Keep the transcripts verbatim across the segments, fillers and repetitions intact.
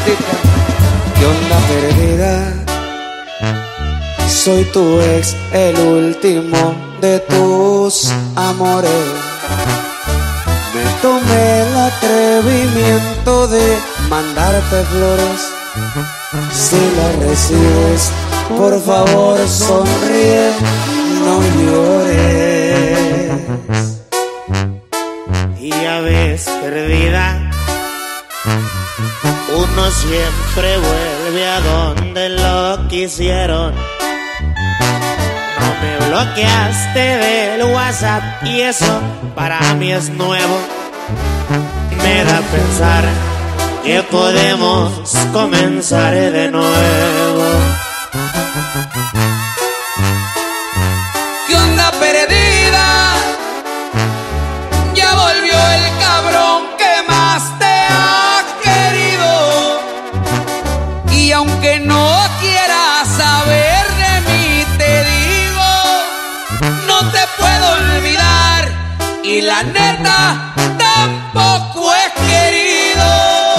romántica. ¿Qué onda, perdida? Soy tu ex, el último de tus amores. Me tomé el atrevimiento de mandarte flores. Si las recibes, por favor sonríe, no llores. Y ya ves, perdida, uno siempre vuelve a donde lo quisieron. No me bloqueaste del WhatsApp y eso para mí es nuevo. Me da a pensar que podemos comenzar de nuevo. ¿Qué onda, perdida? Ya volvió el cabrón que más te ha querido. Y aunque no quieras saber de mí, te digo, no te puedo olvidar. Y la neta, tampoco he querido.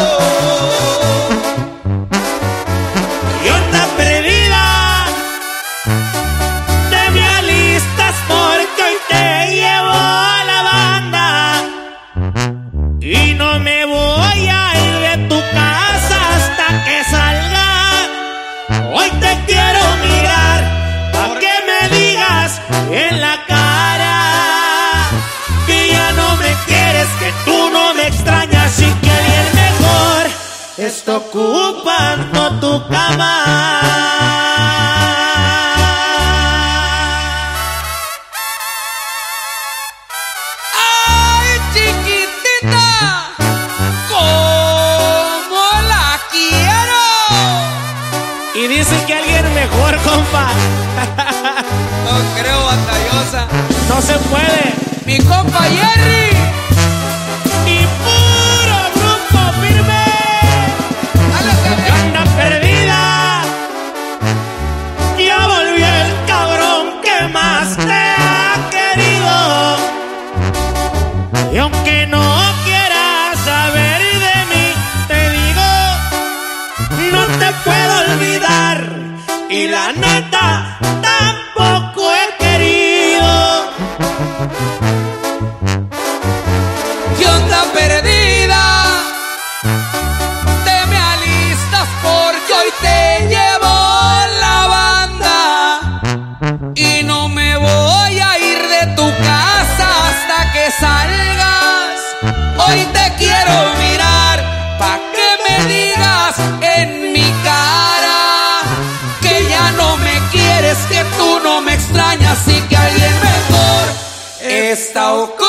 ¿Qué onda, perdida? Te me alistas porque hoy te llevo a la banda. Y no me voy a ir de tu casa hasta que salga. Hoy te quiero mirar pa' que me digas en la cara que ya no me quieres, que tú no me extrañas y que alguien mejor está ocupando tu cama. ¡Ay, chiquitita! ¡Cómo la quiero! Y dice que alguien mejor, compa. No creo, batallosa. No se puede. Mi compa Jerry. Y puro grupo firme. ¿Qué onda, perdida? Ya volvió el cabrón que más te ha querido. Y aunque no quieras saber de mí, te digo, no te puedo olvidar. Y la neta, tampoco he querido. ¿Qué onda, perdida? Te me alistas porque hoy te llevo la banda. Y no me voy a ir de tu casa hasta que salgas. Hoy te quiero mirar pa' que me digas en mi cara que ya no me quieres, que tú no me extrañas y que alguien mejor está ocupado